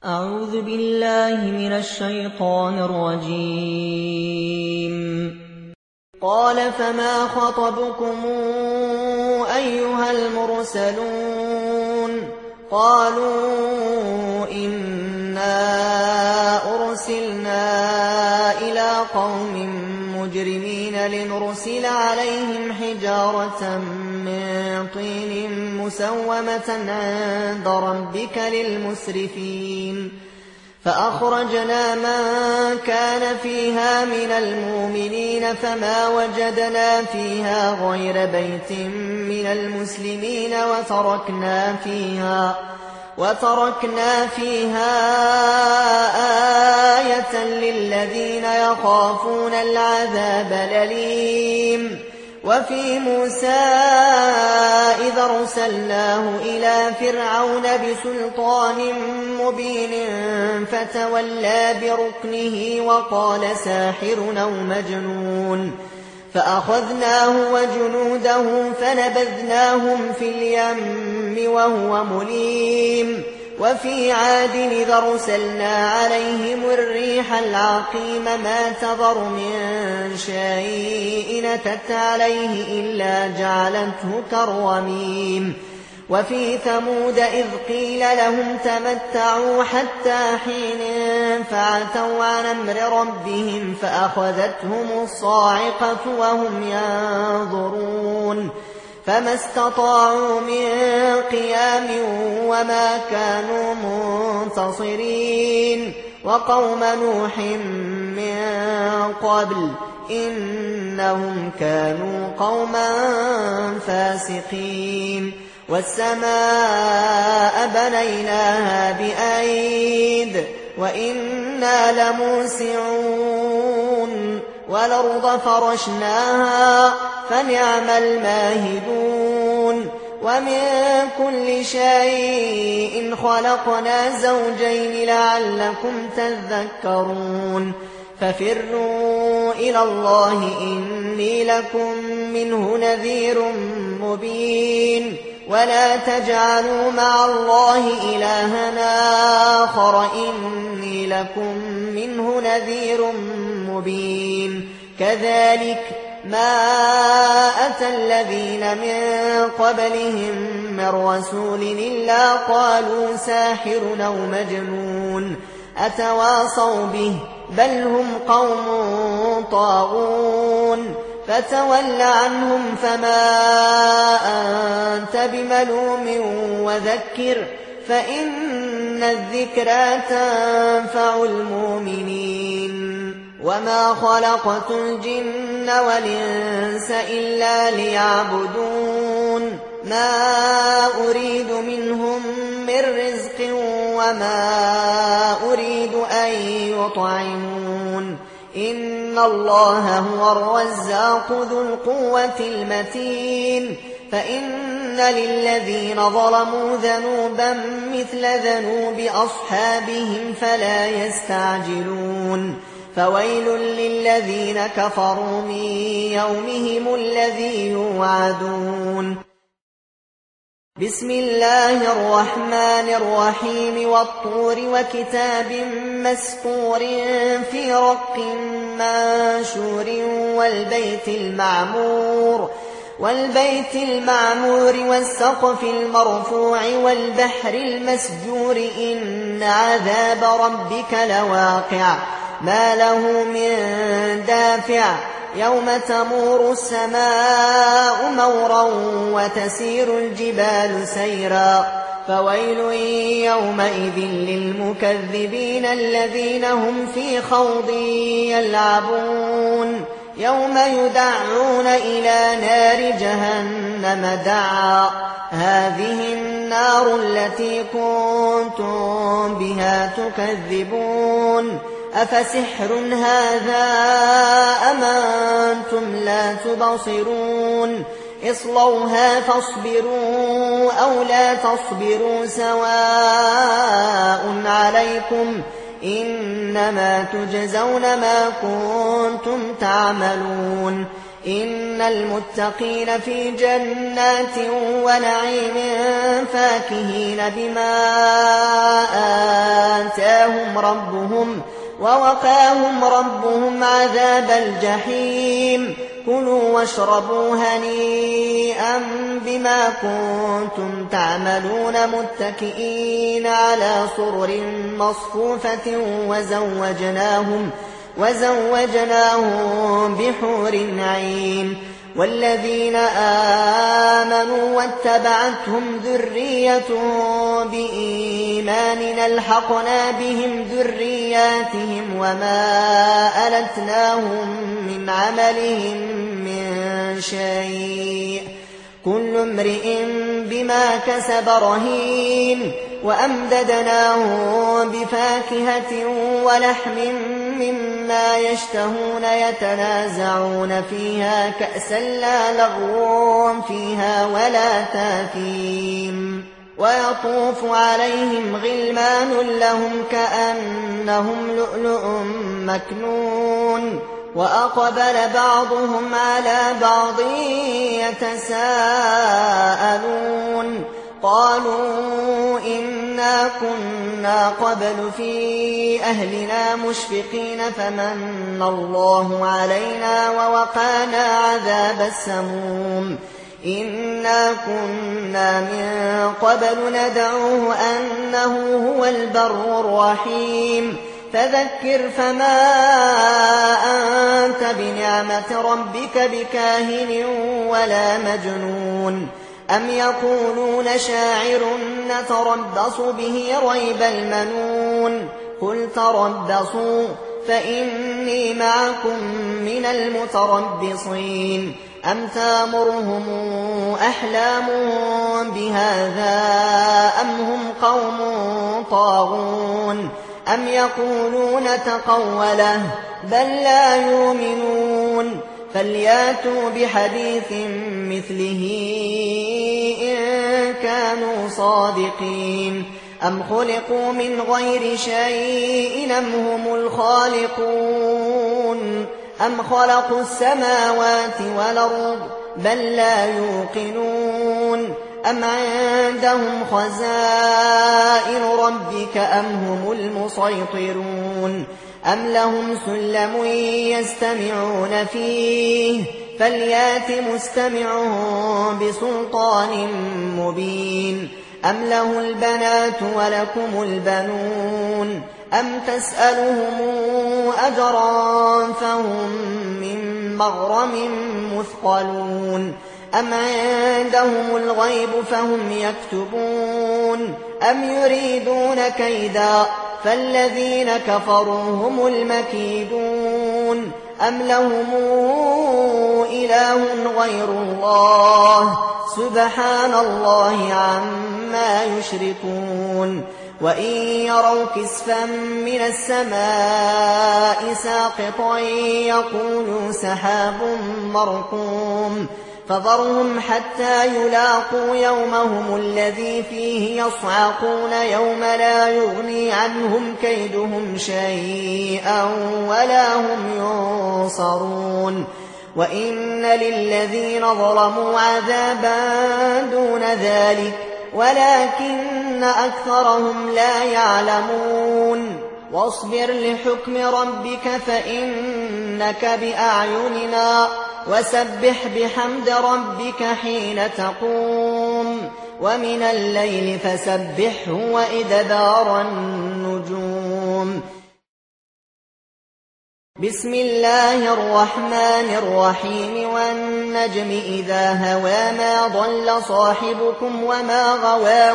أعوذ بالله من الشيطان الرجيم. قال فما خطبكم أيها المرسلون؟ قالوا إنا أرسلنا إلى قوم مجرمين لنرسل عليهم حجارة من طين مسومة عند ربك للمسرفين فأخرجنا من كان فيها من المؤمنين فما وجدنا فيها غير بيت من المسلمين وتركنا فيها آية للذين يخافون العذاب الأليم. وفي موسى إذا أرسلناه إلى فرعون بسلطان مبين فتولى بركنه وقال ساحر أو مجنون فأخذناه وجنوده فنبذناهم في اليم وهو مليم. وفي عاد إذا أرسلنا عليهم الريح العقيم ما تذر من شيء أتت عليه إلا جعلته كالرميم. وفي ثمود إذ قيل لهم تمتعوا حتى حين فعتوا عن أمر ربهم فأخذتهم الصاعقة وهم ينظرون فما استطاعوا من قيام وما كانوا منتصرين. وقوم نوح من قبل إنهم كانوا قوما فاسقين. والسماء بنيناها بأيد وإنا لموسعون والأرض فرشناها فنعم الماهدون. ومن كل شيء خلقنا زوجين لعلكم تذكرون. ففروا إلى الله إني لكم منه نذير مبين. ولا تجعلوا مع الله إلها آخر إني لكم منه نذير مبين. كذلك ما أتى الذين من قبلهم من رسول إلا قالوا ساحر أو مجنون أتواصوا به بل هم قوم طاغون. فتول عنهم فما أنت بملوم وذكر فإن الذكرى تنفع المؤمنين. وما خلقت الجن والإنس إلا ليعبدون ما أريد منهم من رزق وما أريد أن يطعمون إن الله هو الرزاق ذو القوة المتين. فإن للذين ظلموا ذنوبا مثل ذنوب أصحابهم فلا يستعجلون. فويل للذين كفروا من يومهم الذي يوعدون. بسم الله الرحمن الرحيم والطور وكتاب مسطور في رق منشور والبيت المعمور والسقف المرفوع والبحر المسجور إن عذاب ربك لواقع ما له من دافع يوم تمور السماء مورا وتسير الجبال سيرا. فويل يومئذ للمكذبين الذين هم في خوض يلعبون. يوم يدعون إلى نار جهنم دعا هذه النار التي كنتم بها تكذبون. أفسحر هذا أم أنتم لا تبصرون اصلوها فاصبروا أو لا تصبروا سواء عليكم إنما تجزون ما كنتم تعملون. إن المتقين في جنات ونعيم فاكهين بما ووقاهم ربهم عذاب الجحيم. كلوا واشربوا هنيئا بما كنتم تعملون متكئين على سرر مصفوفة وزوجناهم بحور عين. والذين آمنوا واتبعتهم ذريتهم بإيمان ألحقنا بهم ذرياتهم وما ألتناهم من عملهم من شيء كل امرئ بما كسب رهين. وأمددناهم بفاكهة ولحم مما يشتهون يتنازعون فيها كأسا لا لغو فيها ولا تاثيم. ويطوف عليهم غلمان لهم كأنهم لؤلؤ مكنون. وأقبل بعضهم على بعض يتساءلون قالوا إنا كنا قبل في أهلنا مشفقين فمن الله علينا ووقانا عذاب السموم. إنا كنا من قبل ندعوه أنه هو البر الرحيم. فذكر فما أنت بنعمة ربك بكاهن ولا مجنون. أم يقولون شاعر نتربص به ريب المنون. قل تربصوا فإني معكم من المتربصين. أم تامرهم أحلامهم بهذا أم هم قوم طاغون. أم يقولون تقوله بل لا يؤمنون. فلياتوا بحديث مثله إن كانوا صادقين. أم خلقوا من غير شيء أم هم الخالقون. أم خلقوا السماوات والأرض بل لا يوقنون. أم عندهم خزائن ربك أم هم المسيطرون. أم لهم سلم يستمعون فيه فليات مستمعهم بسلطان مبين. أم له البنات ولكم البنون. أم تسألهم أجرا فهم من مغرم مثقلون. أم عندهم الغيب فهم يكتبون. أم يريدون كيدا فالذين كفروا هم المكيدون. أم لهم إله غير الله سبحان الله عما يشركون. وإن يروا كسفا من السماء ساقطا يقولوا سحاب مركوم. فذرهم حتى يلاقوا يومهم الذي فيه يصعقون يوم لا يغني عنهم كيدهم شيئا ولا هم ينصرون. وإن للذين ظلموا عذابا دون ذلك ولكن أكثرهم لا يعلمون. واصبر لحكم ربك فإنك بأعيننا وسبح بحمد ربك حين تقوم ومن الليل فسبحه وإدبار النجوم. بسم الله الرحمن الرحيم. والنجم إذا هوى ما ضل صاحبكم وما غوى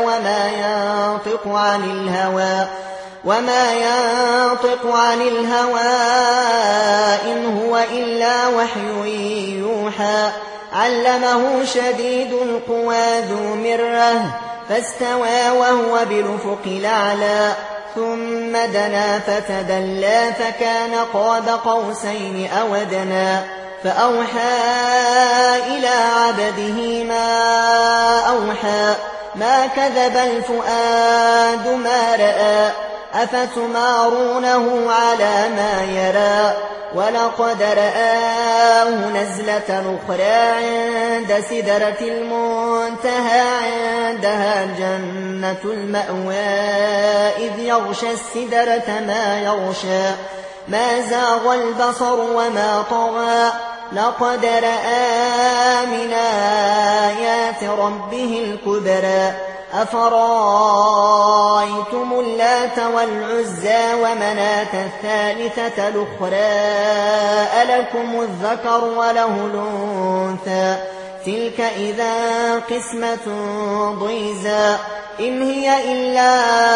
وما ينطق عن الهوى إن هو إلا وحي يوحى. علمه شديد القوى ذو مرة فاستوى وهو بالأفق الأعلى. ثم دنا فتدلى فكان قاب قوسين أو أدنى. فأوحى إلى عبده ما أوحى. ما كذب الفؤاد ما رأى. أفتمارونه على ما يرى ولقد رآه نزلة أخرى عند سدرة المنتهى عندها جنة المأوى إذ يغشى السدرة ما يغشى ما زاغ البصر وما طغى لقد رأى من آيات ربه الكبرى أفرأيتم اللات والعزى ومناة الثالثة الأخرى ألكم الذكر وله الأنثى تلك إذا قسمة ضيزى إن هي إلا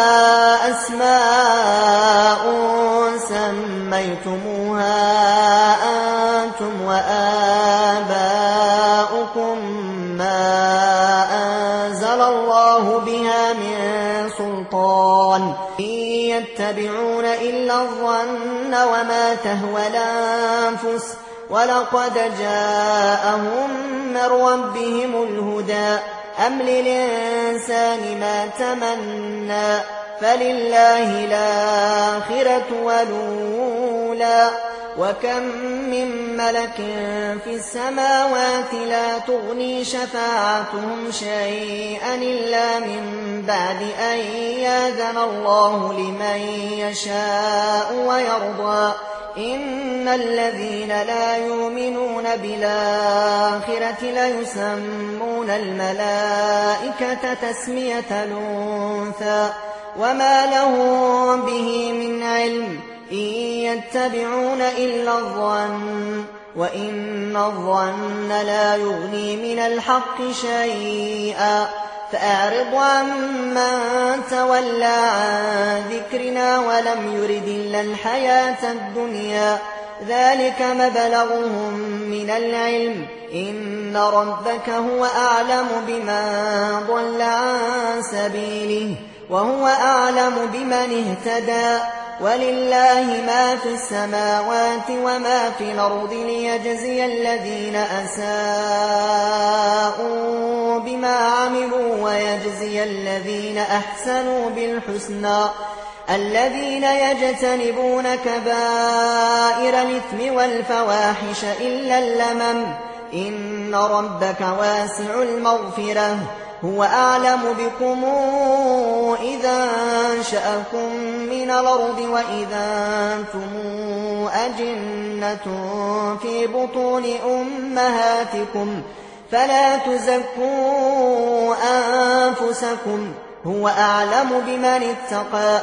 أسماء سميتموها أنتم وآباؤكم ما أنزل الله بها من سلطان إن يتبعون إلا الظن وما تهوى الأنفس ولقد جاءهم من ربهم الهدى أم للإنسان ما تمنى فلله الآخرة والأولى وكم من ملك في السماوات لا تغني شفاعتهم شيئا إلا من بعد أن يأذن الله لمن يشاء ويرضى إن الذين لا يؤمنون بالآخرة ليسمون الملائكة تسمية الأنثى وما لهم به من علم إن يتبعون إلا الظن وإن الظن لا يغني من الحق شيئا فأعرض عمن تولى عن ذكرنا ولم يرد إلا الحياة الدنيا ذلك مبلغهم من العلم إن ربك هو أعلم بمن ضل عن سبيله وهو أعلم بمن اهتدى ولله ما في السماوات وما في الأرض ليجزي الذين أساءوا بما عملوا ويجزي الذين أحسنوا بالحسنى الذين يجتنبون كبائر الإثم والفواحش إلا اللمم إن ربك واسع المغفرة هو أعلم بكم إذا أنشأكم من الأرض وإذا أنتم أجنة في بطون أمهاتكم فلا تزكوا أنفسكم هو أعلم بمن اتقى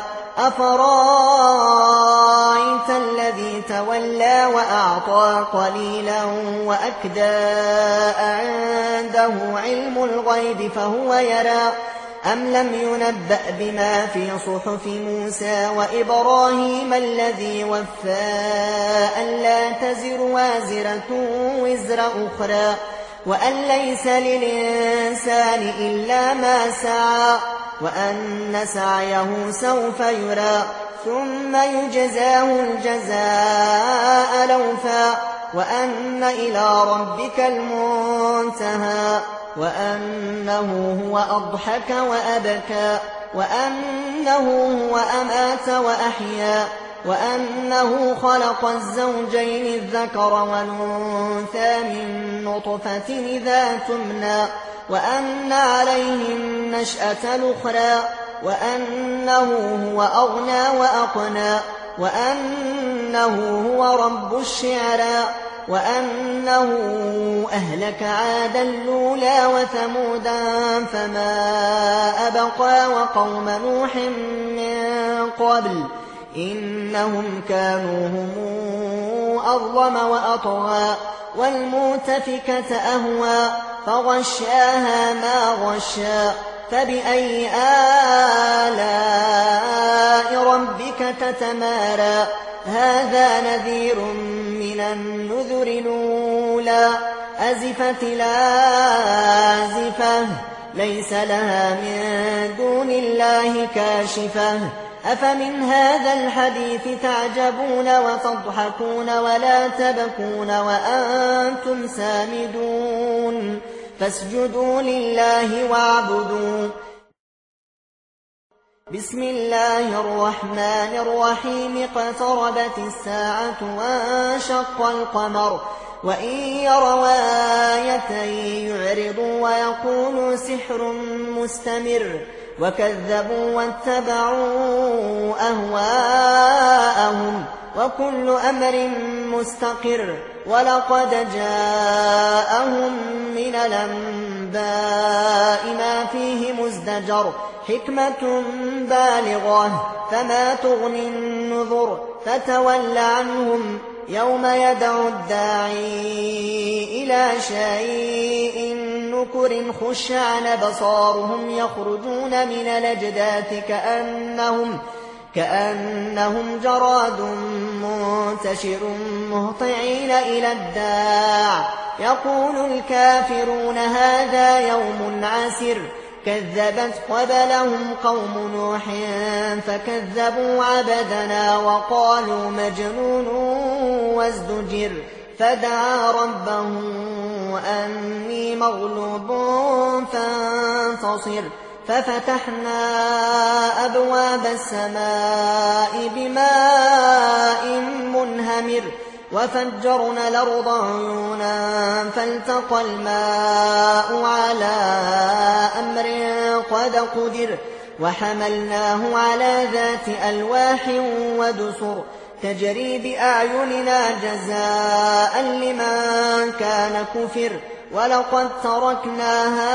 أفرأيت الذي تولى وأعطى قليلا وأكدى عنده علم الغيب فهو يرى أم لم ينبأ بما في صحف موسى وإبراهيم الذي وفى ألا تزر وازرة وزر أخرى وأن ليس للإنسان إلا ما سعى وأن سعيه سوف يرى ثم يجزاه الجزاء الأوفى وأن إلى ربك المنتهى وأنه هو أضحك وأبكى وأنه هو أمات وأحيا وأنه خلق الزوجين الذكر والأنثى من نطفة إذا تمنى وأن عليه النشأة الأخرى وأنه هو أغنى وأقنى وأنه هو رب الشعرى وأنه أهلك عادا الأولى وثمودا فما أبقى وقوم نوح من قبل إنهم كانوا هم أظلم وأطغى والمؤتفكة أهوى فغشاها ما غشا فبأي آلاء ربك تتمارى هذا نذير من النذر الأولى أزفت الآزفة ليس لها من دون الله كاشفة أفمن هذا الحديث تعجبون وتضحكون ولا تبكون وأنتم بسم الله الرحمن الرحيم اقتربت الساعة وانشق القمر وإن يروا آية يعرضوا ويقولوا سحر مستمر وكذبوا واتبعوا أهواءهم وكل أمر مستقر ولقد جاءهم من الأنباء ما فيه مزدجر حكمة بالغة فما تغني النذر فتول عنهم يوم يدعو الداعي إلى شيء نكر خش عن أبصارهم يخرجون من الأجداث كأنهم جراد منتشر مهطعين إلى الداع يقول الكافرون هذا يوم عسر كذبت قبلهم قوم نوح فكذبوا عبدنا وقالوا مجنون وازدجر فدعا ربه أني مغلوب فانتصر ففتحنا أبواب السماء بماء منهمر وفجرنا الأرض عيونا فالتقى الماء على أمر قد قدر وحملناه على ذات ألواح ودسر تجري بأعيننا جزاء لمن كان كفر ولقد تركناها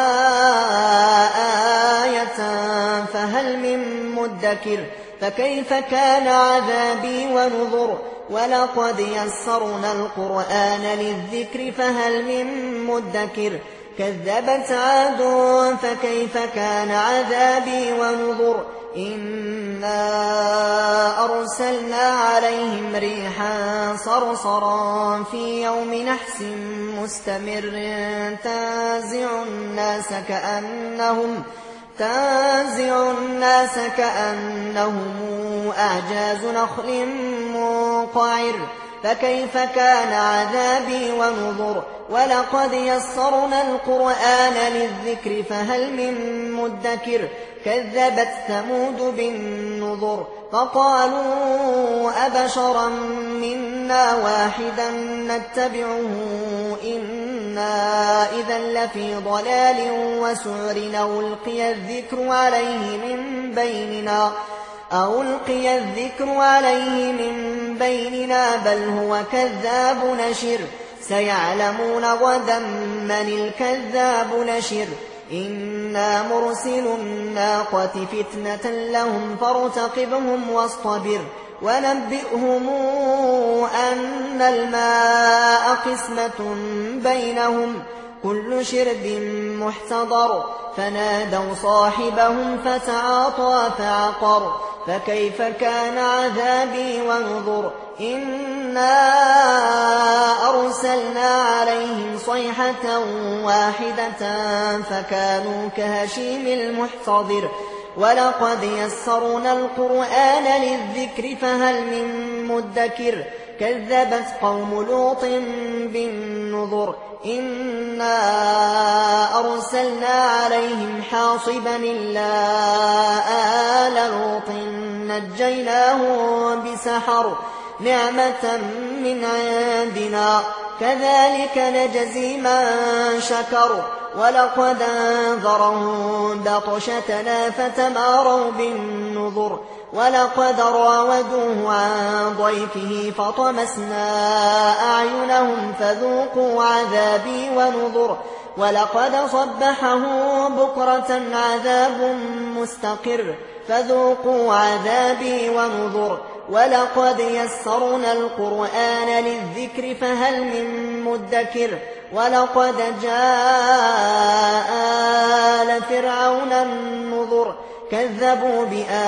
آية فهل من مدكر فكيف كان عذابي ونذر ولقد يسرنا القرآن للذكر فهل من مدكر كذبت عاد فكيف كان عذابي ونذر إنا أرسلنا عليهم ريحا صرصرا في يوم نحس مستمر تنزع الناس كأنهم أعجاز نخل منقعر فكيف كان عذابي ونذر ولقد يسرنا القرآن للذكر فهل من مدكر كذبت ثمود بالنذر فقالوا أبشرا منا واحدا نتبعه إنا إذا لفي ضلال وسعر ألقي الذكر عليه من بيننا بل هو كذاب نشر سيعلمون غدا من الكذاب نشر إنا مرسل الناقة فتنة لهم فارتقبهم واصطبر ونبئهم أن الماء قسمة بينهم كل شرب محتضر فنادوا صاحبهم فتعاطى فعقر فكيف كان عذابي ونذر إنا أرسلنا عليهم صيحة واحدة فكانوا كهشيم المحتضر ولقد يسرنا القرآن للذكر فهل من مدكر كذبت قوم لوط بالنذر إنا أرسلنا عليهم حاصبا إلا آل لوط نجيناهم بسحر نعمة من عندنا كذلك نجزي من شكر ولقد أنذرهم بطشتنا فتماروا بالنذر ولقد راودوه عن ضيفه فطمسنا أعينهم فذوقوا عذابي ونذر ولقد صبحهم بكرة عذاب مستقر فذوقوا عذابي ونذر ولقد يسرنا القرآن للذكر فهل من مدكر ولقد جاء آل فرعون النذر كذبوا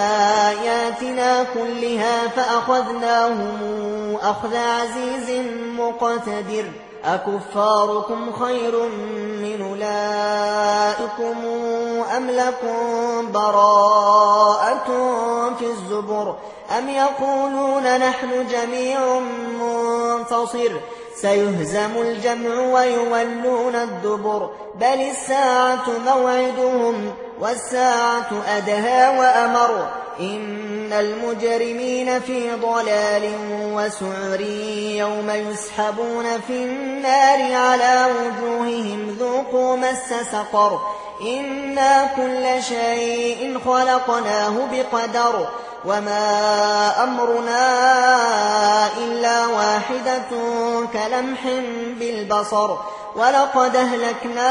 بآياتنا كلها فأخذناهم أخذ عزيز مقتدر أكفاركم خير من أولئكم أم لكم براءة في الزبر أم يقولون نحن جميع منتصر سيهزم الجمع ويولون الدبر بل الساعة موعدهم والساعة أدهى وأمر إن المجرمين في ضلال وسعر يوم يسحبون في النار على وجوههم ذوقوا مس سقر إنا كل شيء خلقناه بقدر وما أمرنا إلا واحدة كلمح بالبصر ولقد أهلكنا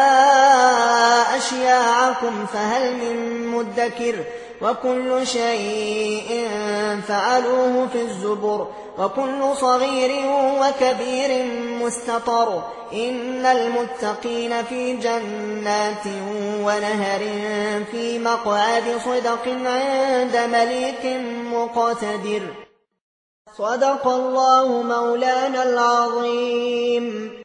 أشياعكم فهل من مدكر وكل شيء فعلوه في الزبر وكل صغير وكبير مستطر إن المتقين في جنات ونهر في مقعد صدق عند مليك مقتدر صدق الله مولانا العظيم.